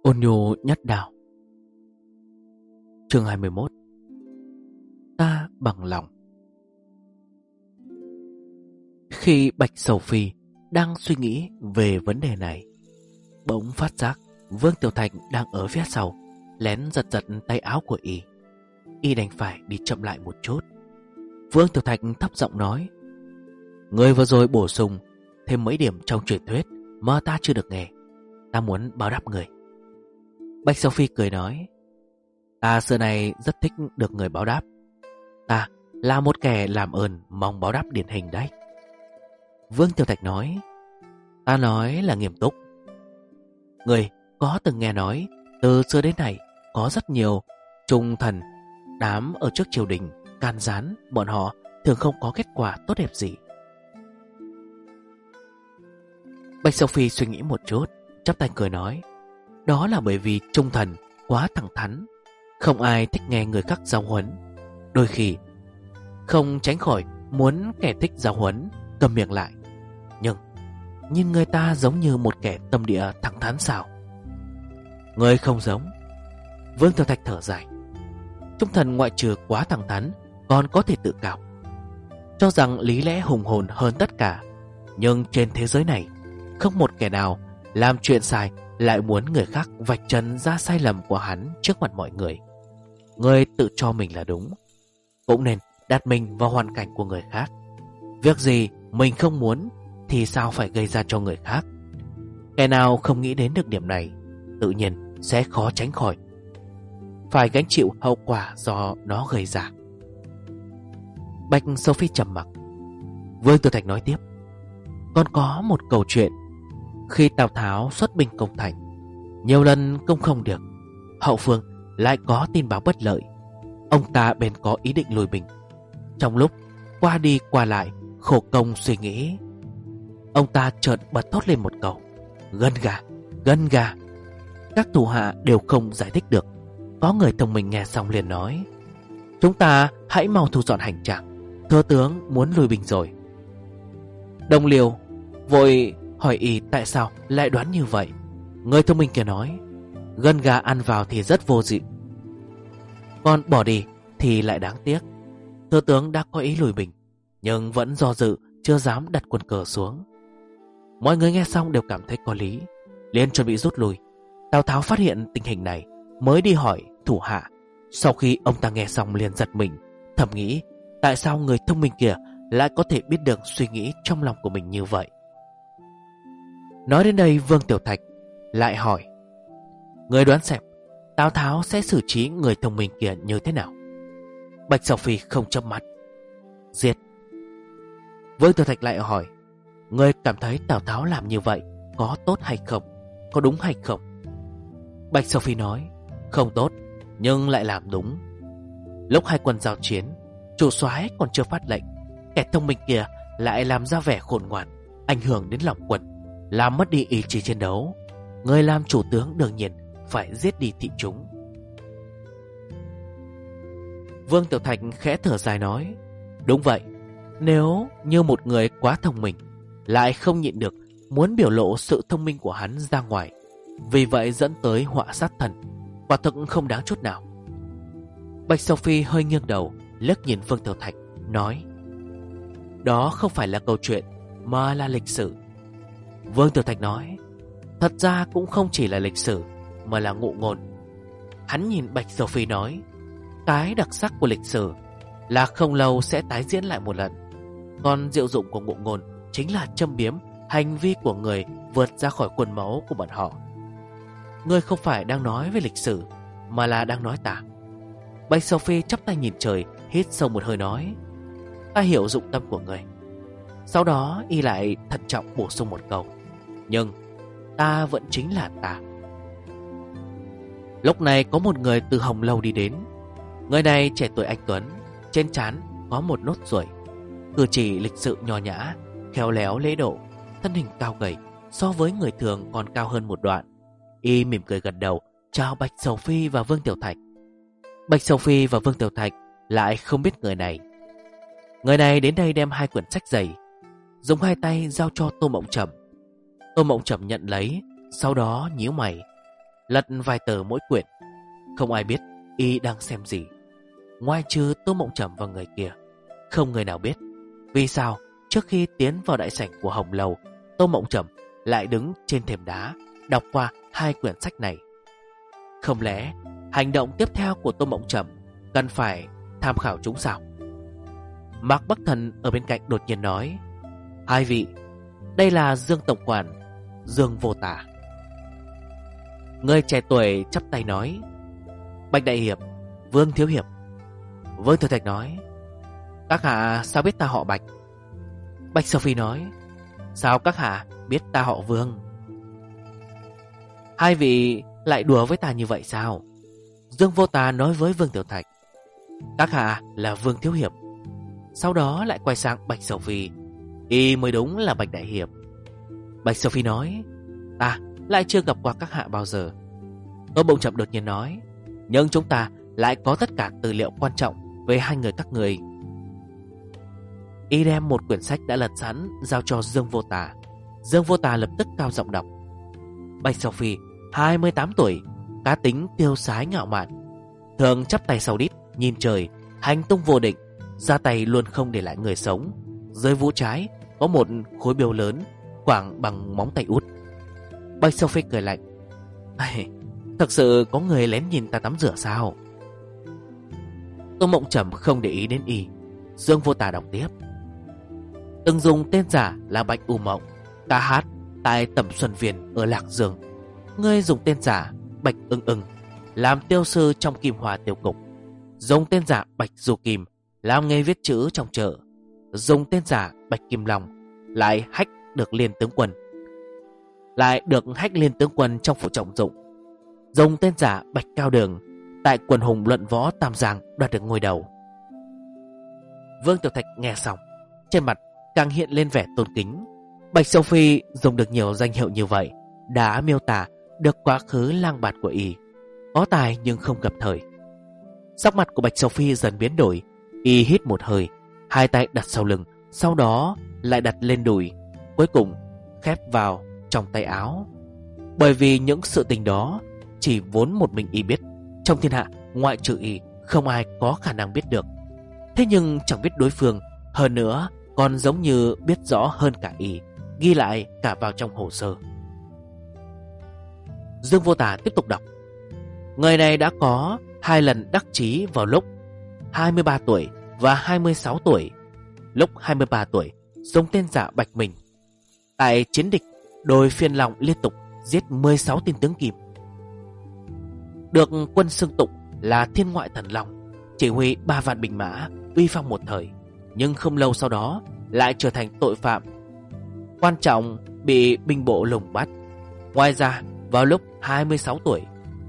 Ôn nhu nhất đạo. Chương 21. Ta bằng lòng. Khi Bạch Sầu Phi đang suy nghĩ về vấn đề này, bỗng phát giác Vương Tiểu Thạch đang ở phía sau, lén giật giật tay áo của y đành phải đi chậm lại một chút. Vương Tiểu Thạch thấp giọng nói: "Người vừa rồi bổ sung thêm mấy điểm trong truyền thuyết mà ta chưa được nghe, ta muốn báo đáp người." Bạch Sầu Phi cười nói: "Ta xưa nay rất thích được người báo đáp. Ta là một kẻ làm ơn mong báo đáp điển hình đấy." Vương Tiểu Thạch nói: "Ta nói là nghiêm túc. Người có từng nghe nói từ xưa đến nay có rất nhiều trung thần đám ở trước triều đình can gián, bọn họ thường không có kết quả tốt đẹp gì." Bạch Sầu Phi suy nghĩ một chút, chắp tay cười nói: "Đó là bởi vì trung thần quá thẳng thắn, không ai thích nghe người khác giáo huấn. Đôi khi không tránh khỏi muốn kẻ thích giáo huấn câm miệng lại. Nhưng nhìn người ta giống như một kẻ tâm địa thẳng thắn sao?" "Người không giống." Vương Tiểu Thạch thở dài: "Trung thần ngoại trừ quá thẳng thắn còn có thể tự cao, cho rằng lý lẽ hùng hồn hơn tất cả. Nhưng trên thế giới này không một kẻ nào làm chuyện sai lại muốn người khác vạch trần ra sai lầm của hắn trước mặt mọi người. Người tự cho mình là đúng, cũng nên đặt mình vào hoàn cảnh của người khác. Việc gì mình không muốn thì sao phải gây ra cho người khác. Kẻ nào không nghĩ đến được điểm này tự nhiên sẽ khó tránh khỏi phải gánh chịu hậu quả do nó gây ra." Bạch Sầu Phi trầm mặc. Vương Tiểu Thạch nói tiếp: "Còn có một câu chuyện. Khi Tào Tháo xuất binh công thành, nhiều lần công không được, hậu phương lại có tin báo bất lợi. Ông ta bèn có ý định lùi binh. Trong lúc qua đi qua lại khổ công suy nghĩ, ông ta chợt bật thốt lên một câu: Gân gà, gân gà. Các thủ hạ đều không giải thích được. Có người thông minh nghe xong liền nói: Chúng ta hãy mau thu dọn hành trang, thừa tướng muốn lùi binh rồi." Đồng liêu vội hỏi y tại sao lại đoán như vậy. Người thông minh kia nói: "Gân gà ăn vào thì rất vô dị, còn bỏ đi thì lại đáng tiếc. Thừa tướng đã có ý lùi binh, nhưng vẫn do dự, chưa dám đặt quân cờ xuống." Mọi người nghe xong đều cảm thấy có lý, liền chuẩn bị rút lui. Tào Tháo phát hiện tình hình này mới đi hỏi thủ hạ. Sau khi ông ta nghe xong liền giật mình, thầm nghĩ tại sao người thông minh kia lại có thể biết được suy nghĩ trong lòng của mình như vậy. Nói đến đây, Vương Tiểu Thạch lại hỏi: "Người đoán xem Tào Tháo sẽ xử trí người thông minh kia như thế nào?" Bạch Sầu Phi không chớp mắt: "Giết." Vương Tiểu Thạch lại hỏi: "Người cảm thấy Tào Tháo làm như vậy có tốt hay không? Có đúng hay không?" Bạch Sầu Phi nói: "Không tốt, nhưng lại làm đúng. Lúc hai quân giao chiến, chủ soái còn chưa phát lệnh, kẻ thông minh kia lại làm ra vẻ khôn ngoan, ảnh hưởng đến lòng quân, làm mất đi ý chí chiến đấu. Người làm chủ tướng đương nhiên phải giết đi thị chúng." Vương Tiểu Thạch khẽ thở dài nói: "Đúng vậy, nếu như một người quá thông minh lại không nhịn được muốn biểu lộ sự thông minh của hắn ra ngoài, vì vậy dẫn tới họa sát thân, quả thực không đáng chút nào." Bạch Sầu Phi hơi nghiêng đầu liếc nhìn Vương Tiểu Thạch, nói: "Đó không phải là câu chuyện mà là lịch sử." Vương Tiểu Thạch nói: "Thật ra cũng không chỉ là lịch sử mà là ngụ ngôn." Hắn nhìn Bạch Sầu Phi nói: "Cái đặc sắc của lịch sử là không lâu sẽ tái diễn lại một lần, còn diệu dụng của ngụ ngôn chính là châm biếm hành vi của người vượt ra khỏi khuôn mẫu của bọn họ. Ngươi không phải đang nói về lịch sử mà là đang nói ta." Bạch Sầu Phi chắp tay nhìn trời, hít sâu một hơi nói: "Ta hiểu dụng tâm của ngươi." Sau đó y lại thận trọng bổ sung một câu: "Nhưng ta vẫn chính là ta." Lúc này có một người từ Hồng Lâu đi đến. Người này trẻ tuổi anh tuấn, trên trán có một nốt ruồi, cử chỉ lịch sự nho nhã, khéo léo lễ độ, thân hình cao gầy, so với người thường còn cao hơn một đoạn. Y mỉm cười gật đầu chào Bạch Sầu Phi và Vương Tiểu Thạch. Bạch Sầu Phi và Vương Tiểu Thạch lại không biết người này. Người này đến đây đem hai quyển sách dày, dùng hai tay giao cho Tô Mộng Trầm. Tô Mộng Trầm nhận lấy, sau đó nhíu mày, lật vài tờ mỗi quyển. Không ai biết y đang xem gì, ngoài trừ Tô Mộng Trầm và người kia. Không người nào biết vì sao trước khi tiến vào đại sảnh của Hồng Lầu, Tô Mộng Trầm lại đứng trên thềm đá đọc qua 2 quyển sách này. Không lẽ hành động tiếp theo của Tô Mộng Trầm cần phải tham khảo chúng sao? Mạc Bắc Thần ở bên cạnh đột nhiên nói: "Hai vị, đây là Dương tổng quản, Dương Vô Tả." Người trẻ tuổi chắp tay nói: "Bạch đại hiệp, Vương thiếu hiệp." Vương Thừa Thạch nói: "Các hạ sao biết ta họ Bạch?" Bạch Sophie nói: "Sao các hạ biết ta họ Vương?" "Hai vị lại đùa với ta như vậy sao?" Dương Vô Tà nói với Vương Tiểu Thạch: "Các hạ là Vương thiếu hiệp." Sau đó lại quay sang Bạch Sophie: "Y mới đúng là Bạch đại hiệp." Bạch Sophie nói: "Ta lại chưa gặp qua các hạ bao giờ." Tô Mộng Trầm đột nhiên nói: "Nhưng chúng ta lại có tất cả tư liệu quan trọng về hai người các người." Y đem một quyển sách đã lật sẵn giao cho Dương Vô Tà. Dương Vô Tà lập tức cao giọng đọc: "Bạch Sophie, 28 tuổi, cá tính tiêu sái ngạo mạn, thường chắp tay sau đít nhìn trời, hành tung vô định, ra tay luôn không để lại người sống. Dưới vú trái có một khối biêu lớn khoảng bằng móng tay út." Bạch Sophie cười lạnh: "Thật sự có người lén nhìn ta tắm rửa sao?" Tô Mộng Trầm không để ý đến y. Dương Vô Tà đọc tiếp: "Từng dùng tên giả là Bạch U Mộng, ca hát tại Tẩm Xuân Viên ở Lạc Dương. Ngươi dùng tên giả Bạch Ưng Ưng, làm tiêu sư trong Kim Hòa Tiêu Cục. Dùng tên giả Bạch Du Kim, làm nghề viết chữ trong chợ. Dùng tên giả Bạch Kim Long, lại hách được Liên tướng quân trong phủ trọng dụng. Dùng tên giả Bạch Cao Đường, tại quần hùng luận võ Tam Giang đoạt được ngôi đầu." Vương Tiểu Thạch nghe xong, trên mặt càng hiện lên vẻ tôn kính. Bạch Sophie dùng được nhiều danh hiệu như vậy đã miêu tả được quá khứ lang bạt của y. Có tài nhưng không gặp thời. Sắc mặt của Bạch Sophie dần biến đổi. Y hít một hơi, hai tay đặt sau lưng, sau đó lại đặt lên đùi, cuối cùng khép vào trong tay áo. Bởi vì những sự tình đó chỉ vốn một mình y biết, trong thiên hạ ngoại trừ y không ai có khả năng biết được. Thế nhưng chẳng biết đối phương, hơn nữa còn giống như biết rõ hơn cả y, ghi lại cả vào trong hồ sơ. Dương Vô Tà tiếp tục đọc: "Người này đã có 2 lần đắc chí vào lúc 23 tuổi và 26 tuổi. Lúc 23 tuổi dùng tên giả Bạch Minh, tại chiến địch đồi Phiên Long liên tục giết 16 tên tướng Kim. Được quân xưng tụng là Thiên Ngoại Thần Long, chỉ huy 3 vạn binh mã, uy phong một thời. Nhưng không lâu sau đó lại trở thành tội phạm quan trọng, bị binh bộ lùng bắt. Ngoài ra vào lúc 26 tuổi..."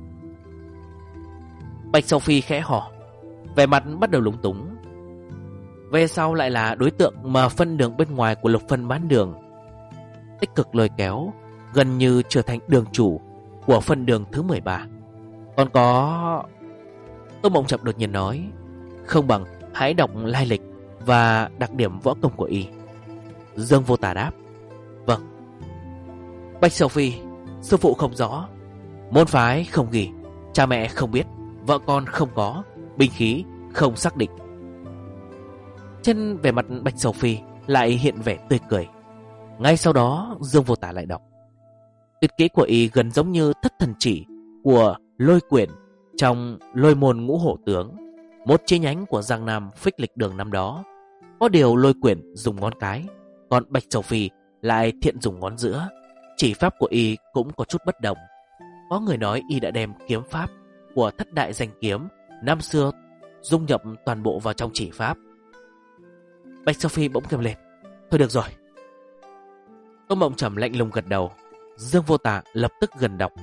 Bạch Sophie khẽ hò, vẻ mặt bắt đầu lúng túng. Về sau lại là đối tượng mà phân đường bên ngoài của Lục Phân bán đường, tích cực lôi kéo, gần như trở thành đường chủ của phân đường thứ 13. Còn có... Tô Mộng Trầm đột nhiên nói: "Không bằng hãy đọc lai lịch và đặc điểm võ công của y." Dương Vô Tà đáp: "Vâng." Bạch Sophie: "Sư phụ không rõ, môn phái không ghi, cha mẹ không biết, vợ con không có, binh khí không xác định." Trên vẻ mặt Bạch Sophie lại hiện vẻ tươi cười. Ngay sau đó Dương Vô Tà lại đọc: "Tuyệt kỹ của y gần giống như thất thần chỉ của Lôi Quyển trong Lôi Môn Ngũ Hổ Tướng, một chi nhánh của Giang Nam Phích Lịch Đường năm đó. Có điều Lôi Quyển dùng ngón cái, còn Bạch Sophie lại thiện dùng ngón giữa. Chỉ pháp của y cũng có chút bất đồng. Có người nói y đã đem kiếm pháp của thất đại danh kiếm năm xưa dung nhập toàn bộ vào trong chỉ pháp." Bạch Sophie bỗng kêu lên: "Thôi được rồi." Tô Mộng Trầm lạnh lùng gật đầu. Dương Vô Tà lập tức gần đọc.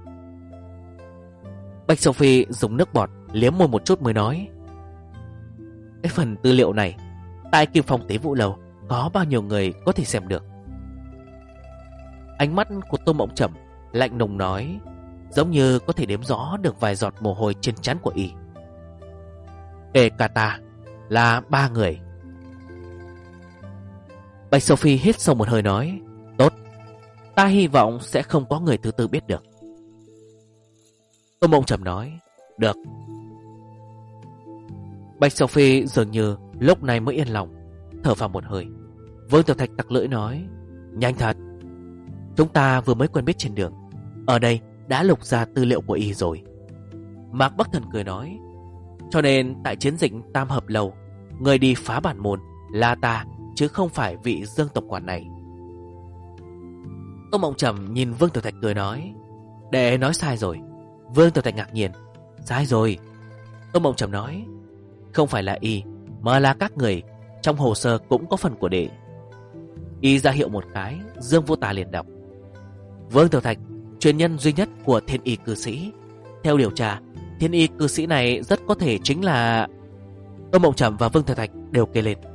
Bạch Sophie dùng nước bọt liếm môi một chút mới nói: "Cái phần tư liệu này tại Kim Phong Tế Vũ Lầu có bao nhiêu người có thể xem được?" Ánh mắt của Tô Mộng Trầm lạnh lùng nói, giống như có thể đếm rõ được vài giọt mồ hôi trên trán của y: "Kể cả ta là 3 người." Bạch Sophie hít sâu một hơi nói: "Tốt, ta hy vọng sẽ không có người thứ tư biết được." Tô Mộng Trầm nói: Được. Bạch Sophie dường như lúc này mới yên lòng, thở vào một hơi. Vương Tiểu Thạch tặc lưỡi nói: Nhanh thật. Chúng ta vừa mới quen biết trên đường, ở đây đã lục ra tư liệu của y rồi. Mạc Bắc Thần cười nói: Cho nên tại chiến dịch Tam Hợp Lầu, người đi phá bản môn là ta, chứ không phải vị Dương tộc quản này. Tô Mộng Trầm nhìn Vương Tiểu Thạch cười nói: Đệ nói sai rồi. Vương Tiểu Thạch ngạc nhiên: Sai rồi? Tô Mộng Trầm nói: Không phải là y, mà là các người. Trong hồ sơ cũng có phần của đệ. Y ra hiệu một cái, Dương Vô Tà liền đọc: Vương Tiểu Thạch, truyền nhân duy nhất của Thiên Y cư sĩ. Theo điều tra, Thiên Y cư sĩ này rất có thể chính là... Tô Mộng Trầm và Vương Tiểu Thạch đều kêu lên: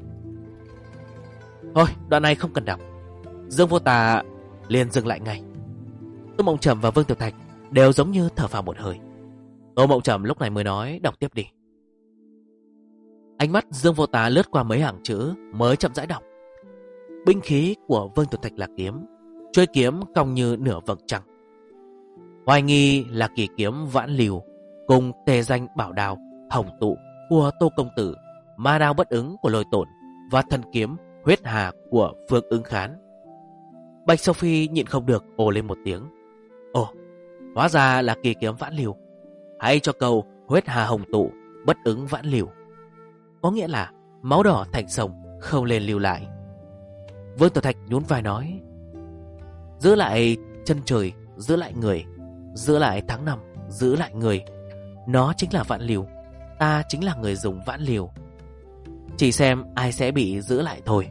Thôi, đoạn này không cần đọc. Dương Vô Tà liền dừng lại ngay. Tô Mộng Trầm và Vương Tiểu Thạch đều giống như thở phào một hơi. Tô Mộng Trầm lúc này mới nói: Đọc tiếp đi. Ánh mắt Dương Vô Tà lướt qua mấy hàng chữ mới chậm rãi đọc: Binh khí của Vương Tiểu Thạch là kiếm, chuôi kiếm cong như nửa vầng trăng. Hoài nghi là kỳ kiếm Vãn Liều, cùng tề danh bảo đao Hồng Tụ của Tô Công Tử, ma đao Bất Ứng của Lôi Tổn và thân kiếm Huyết Hà của Phương Ứng Khán. Bạch Sophie nhịn không được ồ lên một tiếng: Ồ, hóa ra là kỳ kiếm Vãn Liều. Hay cho câu Huyết Hà Hồng Tụ, Bất Ứng Vãn Liều, có nghĩa là máu đỏ thành sông, không lên lưu lại. Vương Tiểu Thạch nhún vai nói: Giữ lại chân trời, giữ lại người, giữ lại tháng năm, giữ lại người. Nó chính là Vãn Liều, ta chính là người dùng Vãn Liều. Chỉ xem ai sẽ bị giữ lại thôi.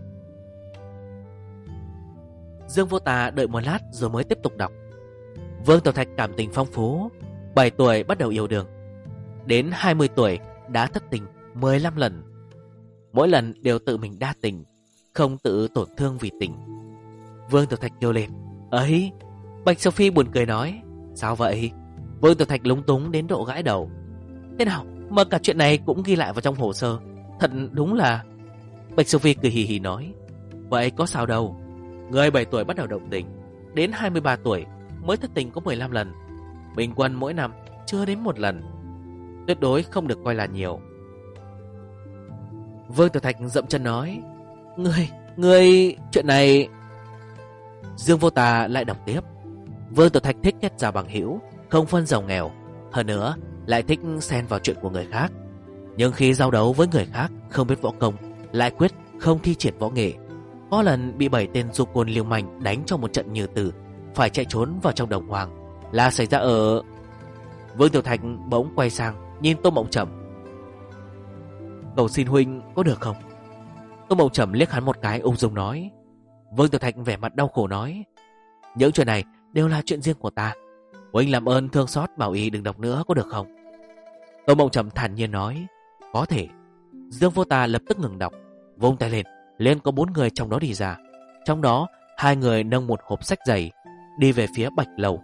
Dương Vô Tà đợi một lát rồi mới tiếp tục đọc. Vương Tiểu Thạch cảm tình phong phú, 7 tuổi bắt đầu yêu đương, đến 20 tuổi đã thất tình 15 lần. Mỗi lần đều tự mình đa tình, không tự tổn thương vì tình. Vương Tiểu Thạch kêu lên: Ấy! Bạch Sophie buồn cười nói: Sao vậy? Vương Tiểu Thạch lúng túng đến độ gãi đầu: Thế nào mà cả chuyện này cũng ghi lại vào trong hồ sơ? Thật đúng là... Bạch Sophie cười hì hì nói: Vậy có sao đâu. Người 7 tuổi bắt đầu động tình, đến 23 tuổi mới thất tình có 15 lần. Bình quân mỗi năm chưa đến 1 lần. Tuyệt đối không được coi là nhiều. Vương Tiểu Thạch dậm chân nói: Ngươi, chuyện này... Dương Vô Tà lại đọc tiếp: Vương Tiểu Thạch thích kết giao bằng hữu, không phân giàu nghèo. Hơn nữa lại thích xen vào chuyện của người khác. Nhưng khi giao đấu với người khác không biết võ công, lại quyết không thi triển võ nghệ. Có lần bị 7 tên du côn liều manh đánh cho một trận như tử, phải chạy trốn vào trong đồng hoang. Là xảy ra ở... Vương Tiểu Thạch bỗng quay sang nhìn Tô Mộng Trầm: Cầu xin huynh có được không? Tô Mộng Trầm liếc hắn một cái ung dung nói. Vương Tiểu Thạch vẻ mặt đau khổ nói: Những chuyện này đều là chuyện riêng của ta, huynh làm ơn thương xót bảo ý đừng đọc nữa có được không? Tô Mộng Trầm thản nhiên nói: Có thể. Dương Vô Tà lập tức ngừng đọc, vung tay lên, liền có 4 người trong đó đi ra. Trong đó 2 người nâng một hộp sách dày, đi về phía Bạch Lầu.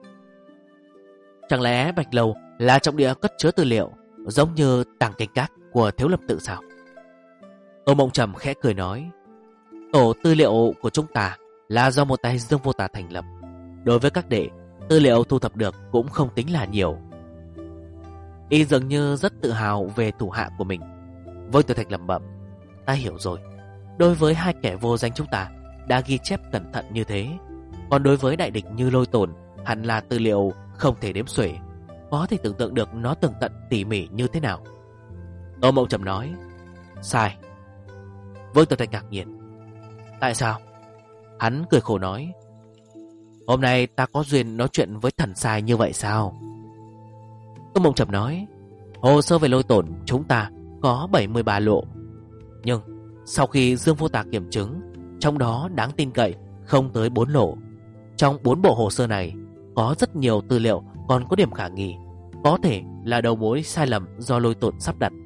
Chẳng lẽ Bạch Lầu là trọng địa cất chứa tư liệu, giống như tàng canh các của Thiếu Lâm Tự sao? Tô Mộng Trầm khẽ cười nói: Tổ tư liệu của chúng ta là do một tay Dương Vô Tà thành lập. Đối với các đệ, tư liệu thu thập được cũng không tính là nhiều. Y dường như rất tự hào về thủ hạ của mình. Vương Tiểu Thạch lẩm bẩm: Ta hiểu rồi. Đối với 2 kẻ vô danh chúng ta đã ghi chép cẩn thận như thế, còn đối với đại địch như Lôi Tổn, hẳn là tư liệu không thể đếm xuể. Có thể tưởng tượng được nó tường tận tỉ mỉ như thế nào. Tô Mộng Trầm nói: Sai. Vương Tiểu Thạch ngạc nhiên: Tại sao? Hắn cười khổ nói: Hôm nay ta có duyên nói chuyện với thần sai như vậy sao? Tô Mộng Trầm nói: Hồ sơ về Lôi Tổn chúng ta có 73 lộ. Nhưng sau khi Dương Vô Tà kiểm chứng, trong đó đáng tin cậy không tới 4 lộ. Trong 4 bộ hồ sơ này có rất nhiều tư liệu còn có điểm khả nghi, có thể là đầu mối sai lầm do Lôi Tổn sắp đặt.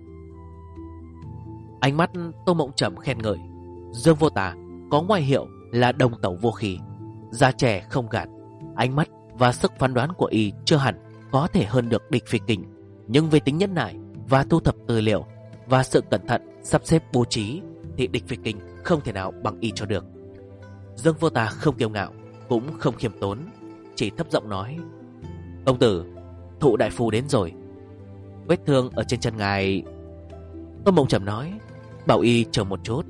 Ánh mắt Tô Mộng Trầm khen ngợi: Dương Vô Tà có ngoại hiệu là đồng tẩu vô khí, da trẻ không gạt. Ánh mắt và sức phán đoán của y chưa hẳn có thể hơn được địch phi kình, nhưng về tính nhẫn nại và thu thập tư liệu và sự cẩn thận sắp xếp bố trí thì địch phi kình không thể nào bằng y cho được. Dương Vô Tà không kiêu ngạo cũng không khiêm tốn, chỉ thấp giọng nói: Công tử, Thụ đại phu đến rồi. Vết thương ở trên chân ngài. Tô Mộng Trầm nói. Bảo y chờ một chút.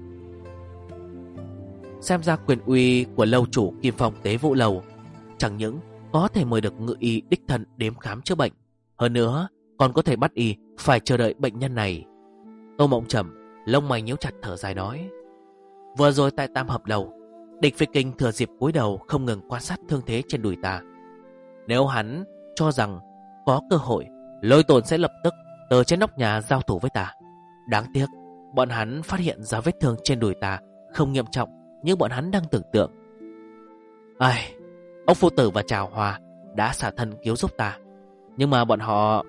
Xem ra quyền uy của lâu chủ Kim Phong Tế Vũ Lầu chẳng những có thể mời được ngự y đích thân đến khám chữa bệnh, hơn nữa còn có thể bắt y phải chờ đợi bệnh nhân này. Tô Mộng Trầm lông mày nhíu chặt thở dài nói. Vừa rồi tại Tam Hợp Lầu, Địch Phi Kinh thừa dịp cúi đầu không ngừng quan sát thương thế trên đùi ta. Nếu hắn cho rằng có cơ hội, Lôi Tồn sẽ lập tức từ trên nóc nhà giao thủ với ta. Đáng tiếc bọn hắn phát hiện ra vết thương trên đùi ta không nghiêm trọng như bọn hắn đang tưởng tượng. Ai, ông phu tử và Trào Hòa đã xả thân cứu giúp ta, nhưng mà bọn họ...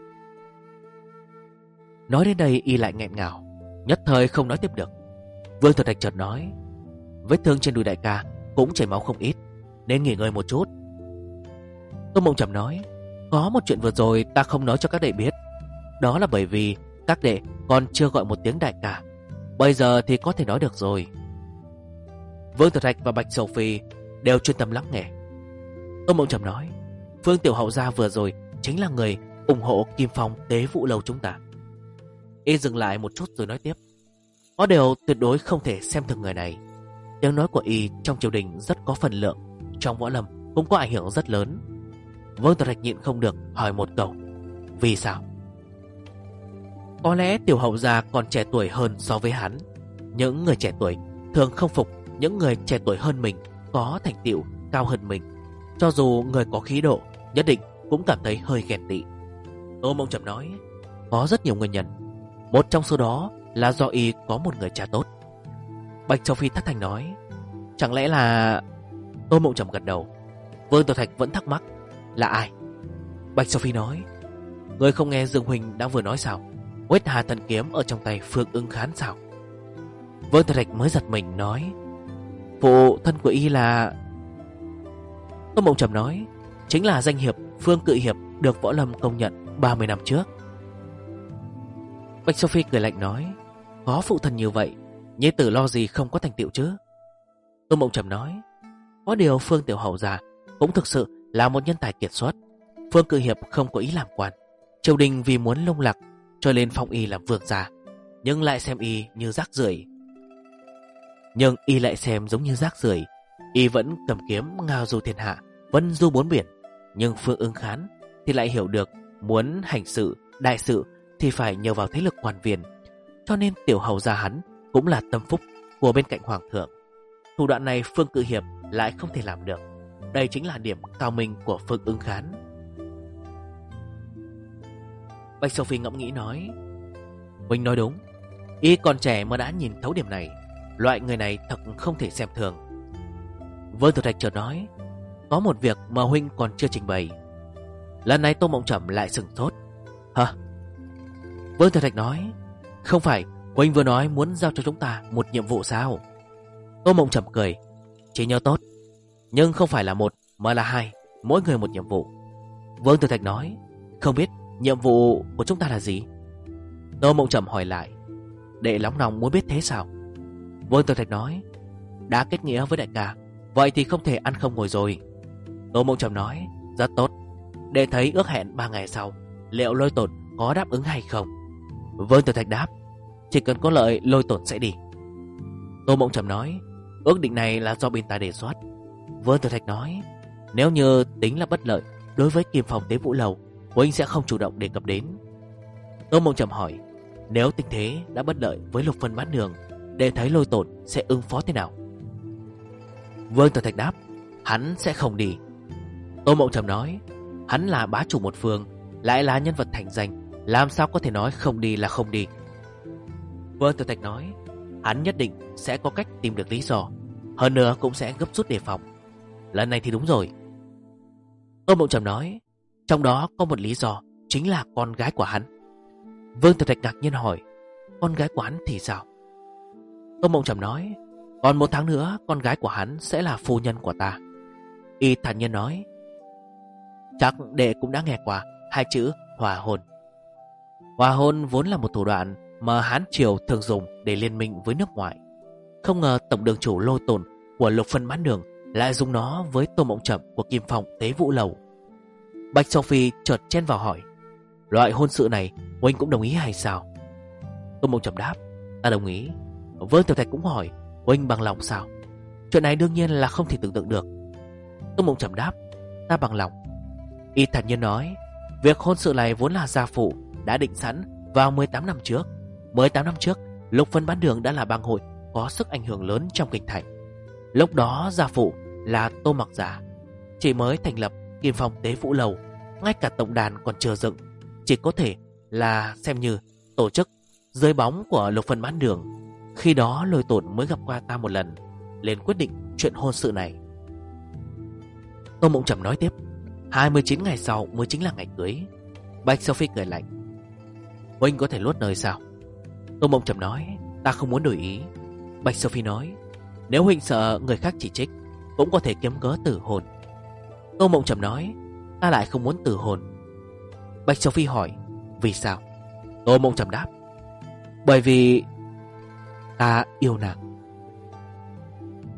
Nói đến đây y lại nghẹn ngào, nhất thời không nói tiếp được. Vương Thừa Thạch chợt nói. Vết thương trên đùi đại ca cũng chảy máu không ít, nên nghỉ ngơi một chút. Tô Mộng Trầm nói. Có một chuyện vừa rồi ta không nói cho các đệ biết. Đó là bởi vì các đệ còn chưa gọi một tiếng đại ca. Bây giờ thì có thể nói được rồi. Vương Thừa Thạch và Bạch Sầu Phi đều chuyên tâm lắng nghe. Tô Mộng Trầm nói. Phương Tiểu Hậu gia vừa rồi chính là người ủng hộ Kim Phong Tế Vũ Lầu chúng ta. Y dừng lại một chút rồi nói tiếp. Có điều tuyệt đối không thể xem thường người này. Tiếng nói của y trong triều đình rất có phần lượng, trong võ lâm cũng có ảnh hưởng rất lớn. Vương Thừa Thạch nhịn không được hỏi một câu. Vì sao? Có lẽ Tiểu Hậu gia còn trẻ tuổi hơn so với hắn. Những người trẻ tuổi thường không phục những người trẻ tuổi hơn mình, có thành tựu cao hơn mình. Cho dù người có khí độ, nhất định cũng cảm thấy hơi ghen tị. Tô Mộng Trầm nói. Có rất nhiều nguyên nhân. Một trong số đó là do y có một người cha tốt. Bạch Châu Phi thất thanh nói. Chẳng lẽ là... Tô Mộng Trầm gật đầu. Vương Tiểu Thạch vẫn thắc mắc. Là ai? Bạch Châu Phi nói. Người không nghe Dương Huỳnh đã vừa nói sao? Huyết Hà Thần Kiếm ở trong tay Phương Ưng Khán sao? Vương Tiểu Thạch mới giật mình nói. Phụ thân của y là... Tô Mộng Trầm nói. Chính là danh hiệp Phương Cự Hiệp được võ lâm công nhận 30 năm trước. Bạch Sophie cười lạnh nói. Có phụ thân như vậy, nhi tử lo gì không có thành tựu chứ? Tô Mộng Trầm nói. Có điều Phương Tiểu Hậu già cũng thực sự là một nhân tài kiệt xuất. Phương Cự Hiệp không có ý làm quan. Triều đình vì muốn lung lạc cho nên phong y làm vương gia, nhưng lại xem y như rác rưởi. Nhưng y lại xem giống như rác rưởi. Y vẫn cầm kiếm ngao du thiên hạ, vân du bốn biển. Nhưng Phương Ưng Khán thì lại hiểu được muốn hành sự, đại sự thì phải nhờ vào thế lực quan viên. Cho nên Tiểu Hầu gia hắn cũng là tâm phúc của bên cạnh hoàng thượng. Thủ đoạn này Phương Cự Hiệp lại không thể làm được. Đây chính là điểm cao minh của Phương Ưng Khán. Bạch Sophie ngẫm nghĩ nói. Huynh nói đúng. Y còn trẻ mà đã nhìn thấu điểm này. Loại người này thật không thể xem thường. Vương Thừa Thạch chợt nói. Có một việc mà huynh còn chưa trình bày. Lần này Tô Mộng Trầm lại sửng sốt. Hả? Vương Thừa Thạch nói. Không phải huynh vừa nói muốn giao cho chúng ta một nhiệm vụ sao? Tô Mộng Trầm cười. Chỉ nhớ tốt. Nhưng không phải là một mà là hai, mỗi người một nhiệm vụ. Vương Thừa Thạch nói. Không biết nhiệm vụ của chúng ta là gì? Tô Mộng Trầm hỏi lại. Đệ nóng lòng muốn biết thế sao? Vương Thừa Thạch nói. Đã kết nghĩa với đại ca, vậy thì không thể ăn không ngồi rồi. Tô Mộng Trầm nói. Rất tốt. Đệ thấy ước hẹn 3 ngày sau, liệu Lôi Tổn có đáp ứng hay không? Vương Thừa Thạch đáp. Chỉ cần có lợi Lôi Tổn sẽ đi. Tô Mộng Trầm nói. Ước định này là do bên ta đề xuất. Vương Thừa Thạch nói. Nếu như tính là bất lợi đối với Kim Phong Tế Vũ Lầu, huynh sẽ không chủ động đề cập đến. Tô Mộng Trầm hỏi. Nếu tình thế đã bất lợi với Lục Vân Bán Đường, để thấy Lôi Tổn sẽ ứng phó thế nào? Vương Thừa Thạch đáp. Hắn sẽ không đi. Tô Mộng Trầm nói. Hắn là bá chủ một phương, lại là nhân vật thành danh, làm sao có thể nói không đi là không đi? Vương Thừa Thạch nói. Hắn nhất định sẽ có cách tìm được lý do, hơn nữa cũng sẽ gấp rút đề phòng. Lần này thì đúng rồi. Tô Mộng Trầm nói. Trong đó có một lý do, chính là con gái của hắn. Vương Thừa Thạch ngạc nhiên hỏi. Con gái của hắn thì sao? Tô Mộng Trầm nói. Còn 1 tháng nữa con gái của hắn sẽ là phu nhân của ta. Y thản nhiên nói. Chắc đệ cũng đã nghe qua 2 chữ hòa hôn. Hòa hôn vốn là một thủ đoạn mà Hán Triều thường dùng để liên minh với nước ngoài. Không ngờ tổng đường chủ Lôi Tổn của Lục Phân Bán Đường lại dùng nó với Tô Mộng Trầm của Kim Phong Tế Vũ Lầu. Bạch Sophie chợt chen vào hỏi. Loại hôn sự này Huynh cũng đồng ý hay sao? Tô Mộng Trầm đáp: Ta đồng ý. Vương Tiểu Thạch cũng hỏi: Huynh bằng lòng sao? Chuyện này đương nhiên là không thể tưởng tượng được. Tô Mộng Trầm đáp: Ta bằng lòng. Y thản nhiên nói: Việc hôn sự này vốn là gia phụ đã định sẵn vào 18 năm trước. 18 năm trước, Lục Vân Bán Đường đã là bang hội có sức ảnh hưởng lớn trong kinh thành. Lúc đó gia phụ là Tô Mặc Giả chỉ mới thành lập Kim Phong Tế Vũ Lầu, ngay cả tổng đàn còn chưa dựng, chỉ có thể là xem như tổ chức dưới bóng của Lục Vân Bán Đường. Khi đó Lôi Tổn mới gặp qua ta một lần, liền quyết định chuyện hôn sự này. Tô Mộng Trầm nói tiếp: 29 ngày sau mới chính là ngày cưới. Bạch Sophie cười lạnh: Huynh có thể luốt lời sao? Tô Mộng Trầm nói: Ta không muốn đổi ý. Bạch Sophie nói: Nếu huynh sợ người khác chỉ trích, cũng có thể kiếm cớ từ hôn. Tô Mộng Trầm nói: Ta lại không muốn từ hôn. Bạch Sophie hỏi: Vì sao? Tô Mộng Trầm đáp: Bởi vì ta yêu nàng.